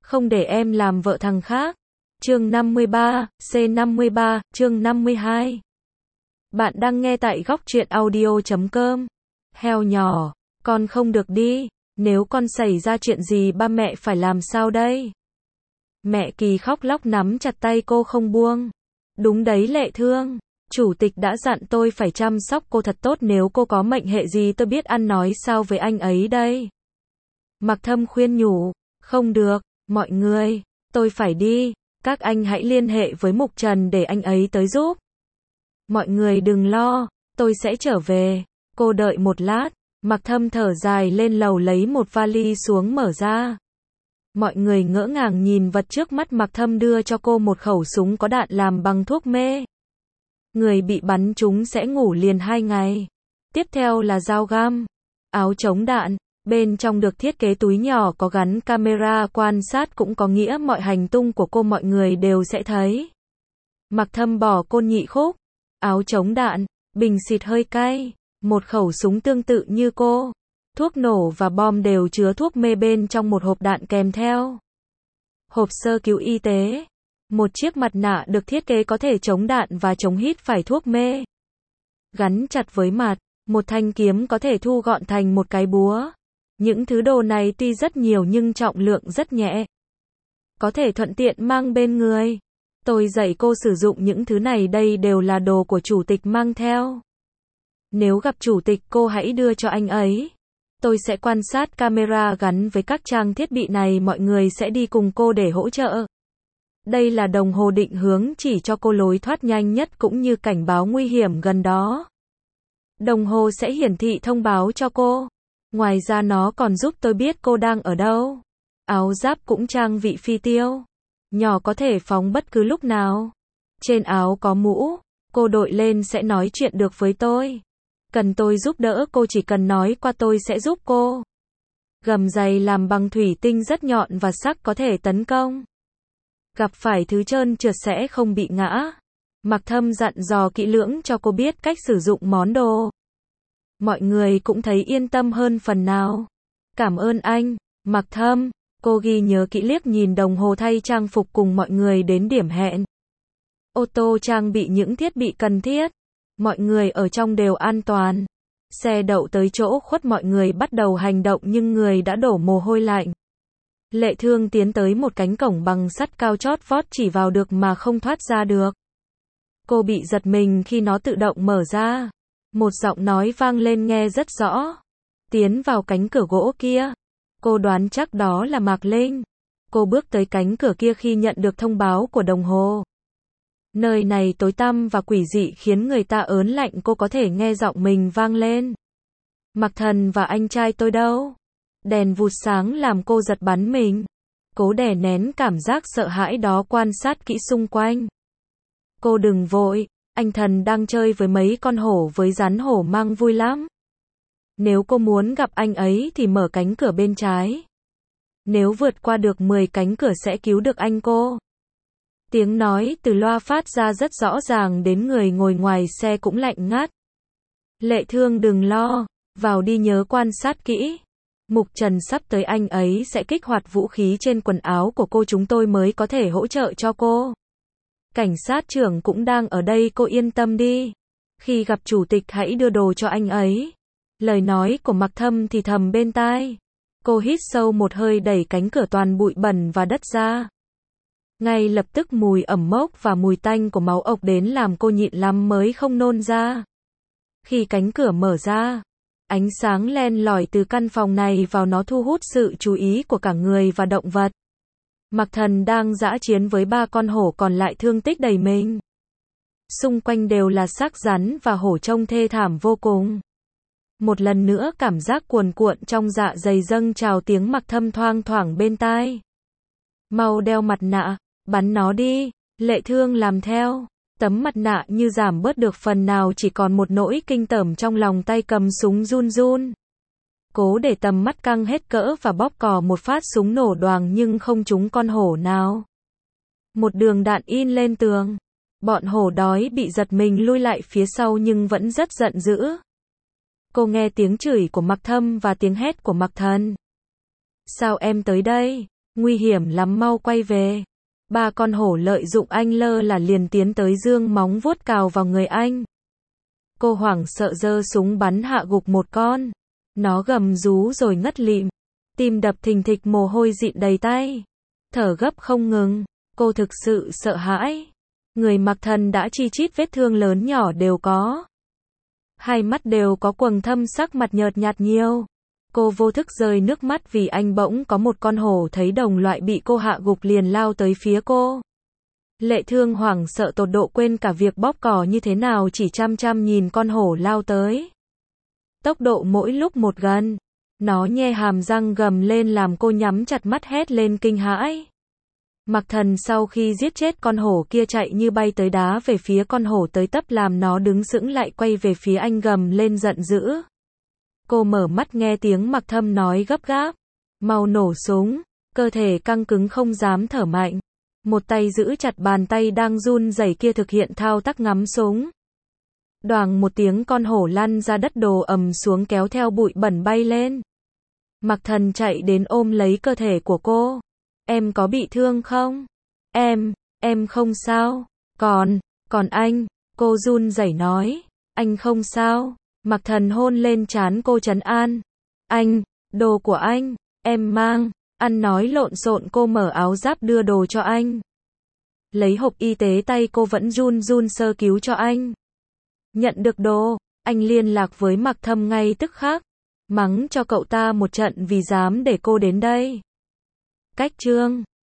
không để em làm vợ thằng khác. Chương 53, C53, chương 52. Bạn đang nghe tại góc truyện audio.com. Heo nhỏ, con không được đi, nếu con xảy ra chuyện gì ba mẹ phải làm sao đây? Mẹ Kỳ khóc lóc nắm chặt tay cô không buông. Đúng đấy Lệ Thương, chủ tịch đã dặn tôi phải chăm sóc cô thật tốt, nếu cô có mệnh hệ gì tôi biết ăn nói sao với anh ấy đây. Mạc Thâm khuyên nhủ, không được, mọi người, tôi phải đi, các anh hãy liên hệ với Mục Trần để anh ấy tới giúp. Mọi người đừng lo, tôi sẽ trở về, cô đợi một lát. Mạc Thâm thở dài lên lầu lấy một vali xuống mở ra. Mọi người ngỡ ngàng nhìn vật trước mắt. Mạc Thâm đưa cho cô một khẩu súng có đạn làm bằng thuốc mê. Người bị bắn trúng sẽ ngủ liền 2 ngày. Tiếp theo là dao găm, áo chống đạn, bên trong được thiết kế túi nhỏ có gắn camera quan sát, cũng có nghĩa mọi hành tung của cô mọi người đều sẽ thấy. Mạc Thâm bỏ côn nhị khúc, áo chống đạn, bình xịt hơi cay, một khẩu súng tương tự như cô, thuốc nổ và bom đều chứa thuốc mê bên trong một hộp đạn kèm theo. Hộp sơ cứu y tế, một chiếc mặt nạ được thiết kế có thể chống đạn và chống hít phải thuốc mê. Gắn chặt với mặt, một thanh kiếm có thể thu gọn thành một cái búa. Những thứ đồ này tuy rất nhiều nhưng trọng lượng rất nhẹ, có thể thuận tiện mang bên người. Tôi dạy cô sử dụng những thứ này, đây đều là đồ của chủ tịch mang theo. Nếu gặp chủ tịch cô hãy đưa cho anh ấy. Tôi sẽ quan sát camera gắn với các trang thiết bị này, mọi người sẽ đi cùng cô để hỗ trợ. Đây là đồng hồ định hướng chỉ cho cô lối thoát nhanh nhất cũng như cảnh báo nguy hiểm gần đó. Đồng hồ sẽ hiển thị thông báo cho cô. Ngoài ra nó còn giúp tôi biết cô đang ở đâu. Áo giáp cũng trang bị phi tiêu nhỏ có thể phóng bất cứ lúc nào. Trên áo có mũ, cô đội lên sẽ nói chuyện được với tôi. Cần tôi giúp đỡ cô chỉ cần nói qua tôi sẽ giúp cô. Gầm giày làm bằng thủy tinh rất nhọn và sắc có thể tấn công. Gặp phải thứ trơn trượt sẽ không bị ngã. Mạc Thâm dặn dò kỹ lưỡng cho cô biết cách sử dụng món đồ. Mọi người cũng thấy yên tâm hơn phần nào. Cảm ơn anh, Mạc Thâm. Cô ghi nhớ kỹ, liếc nhìn đồng hồ thay trang phục cùng mọi người đến điểm hẹn. Ô tô trang bị những thiết bị cần thiết. Mọi người ở trong đều an toàn. Xe đậu tới chỗ khuất, mọi người bắt đầu hành động nhưng người đã đổ mồ hôi lạnh. Lệ Thương tiến tới một cánh cổng bằng sắt cao chót vót, chỉ vào được mà không thoát ra được. Cô bị giật mình khi nó tự động mở ra. Một giọng nói vang lên nghe rất rõ. Tiến vào cánh cửa gỗ kia. Cô đoán chắc đó là Mạc Linh. Cô bước tới cánh cửa kia khi nhận được thông báo của đồng hồ. Nơi này tối tăm và quỷ dị khiến người ta ớn lạnh, cô có thể nghe giọng mình vang lên. Mạc Thần và anh trai tôi đâu? Đèn vụt sáng làm cô giật bắn mình. Cố đè nén cảm giác sợ hãi đó, quan sát kỹ xung quanh. Cô đừng vội, anh Thần đang chơi với mấy con hổ với rắn hổ mang vui lắm. Nếu cô muốn gặp anh ấy thì mở cánh cửa bên trái. Nếu vượt qua được 10 cánh cửa sẽ cứu được anh cô. Tiếng nói từ loa phát ra rất rõ ràng, đến người ngồi ngoài xe cũng lạnh ngắt. Lệ Thương đừng lo, vào đi, nhớ quan sát kỹ. Mục Trần sắp tới, anh ấy sẽ kích hoạt vũ khí trên quần áo của cô, chúng tôi mới có thể hỗ trợ cho cô. Cảnh sát trưởng cũng đang ở đây, cô yên tâm đi. Khi gặp chủ tịch hãy đưa đồ cho anh ấy. Lời nói của Mạc Thâm thì thầm bên tai. Cô hít sâu một hơi, đẩy cánh cửa toàn bụi bẩn và đất ra. Ngay lập tức mùi ẩm mốc và mùi tanh của máu ộc đến làm cô nhịn lắm mới không nôn ra. Khi cánh cửa mở ra, ánh sáng len lỏi từ căn phòng này vào, nó thu hút sự chú ý của cả người và động vật. Mạc Thần đang dã chiến với 3 con hổ, còn lại thương tích đầy mình. Xung quanh đều là xác rắn và hổ, trông thê thảm vô cùng. Một lần nữa cảm giác cuồn cuộn trong dạ dày dâng trào, tiếng Mạc Thâm thoang thoảng bên tai. Mau đeo mặt nạ, bắn nó đi. Lệ Thương làm theo. Tấm mặt nạ như giảm bớt được phần nào, chỉ còn một nỗi kinh tởm trong lòng, tay cầm súng run run. Cố để tầm mắt căng hết cỡ và bóp cò, một phát súng nổ đoàng nhưng không trúng con hổ nào. Một đường đạn in lên tường. Bọn hổ đói bị giật mình lui lại phía sau nhưng vẫn rất giận dữ. Cô nghe tiếng chửi của Mạc Thâm và tiếng hét của Mạc Thần. Sao em tới đây? Nguy hiểm lắm, mau quay về. Ba con hổ lợi dụng anh lơ là liền tiến tới dương móng vuốt cào vào người anh. Cô hoảng sợ giơ súng bắn hạ gục một con. Nó gầm rú rồi ngất lịm. Tim đập thình thịch, mồ hôi dịn đầy tay. Thở gấp không ngừng. Cô thực sự sợ hãi. Người Mạc Thần đã chi chít vết thương lớn nhỏ đều có. Hai mắt đều có quầng thâm, sắc mặt nhợt nhạt nhiều. Cô vô thức rơi nước mắt vì anh bỗng có một con hổ thấy đồng loại bị cô hạ gục liền lao tới phía cô. Lệ Thương hoảng sợ tột độ, quên cả việc bóp cỏ như thế nào, chỉ chăm chăm nhìn con hổ lao tới. Tốc độ mỗi lúc một gần. Nó nhe hàm răng gầm lên làm cô nhắm chặt mắt hét lên kinh hãi. Mạc Thần sau khi giết chết con hổ kia chạy như bay tới đá về phía con hổ tới tấp làm nó đứng sững lại, quay về phía anh gầm lên giận dữ. Cô mở mắt nghe tiếng Mạc Thâm nói gấp gáp. Mau nổ súng. Cơ thể căng cứng không dám thở mạnh. Một tay giữ chặt bàn tay đang run rẩy kia thực hiện thao tác ngắm súng. Đoàng một tiếng, con hổ lăn ra đất đổ ầm xuống kéo theo bụi bẩn bay lên. Mạc Thần chạy đến ôm lấy cơ thể của cô. Em có bị thương không? Em không sao. Còn anh, cô run rẩy nói. Anh không sao. Mạc Thần hôn lên trán cô trấn an. Đồ của anh, em mang. Ăn nói lộn xộn, cô mở áo giáp đưa đồ cho anh. Lấy hộp y tế, tay cô vẫn run run sơ cứu cho anh. Nhận được đồ, anh liên lạc với Mạc Thâm ngay tức khắc. Mắng cho cậu ta một trận vì dám để cô đến đây. Cách chương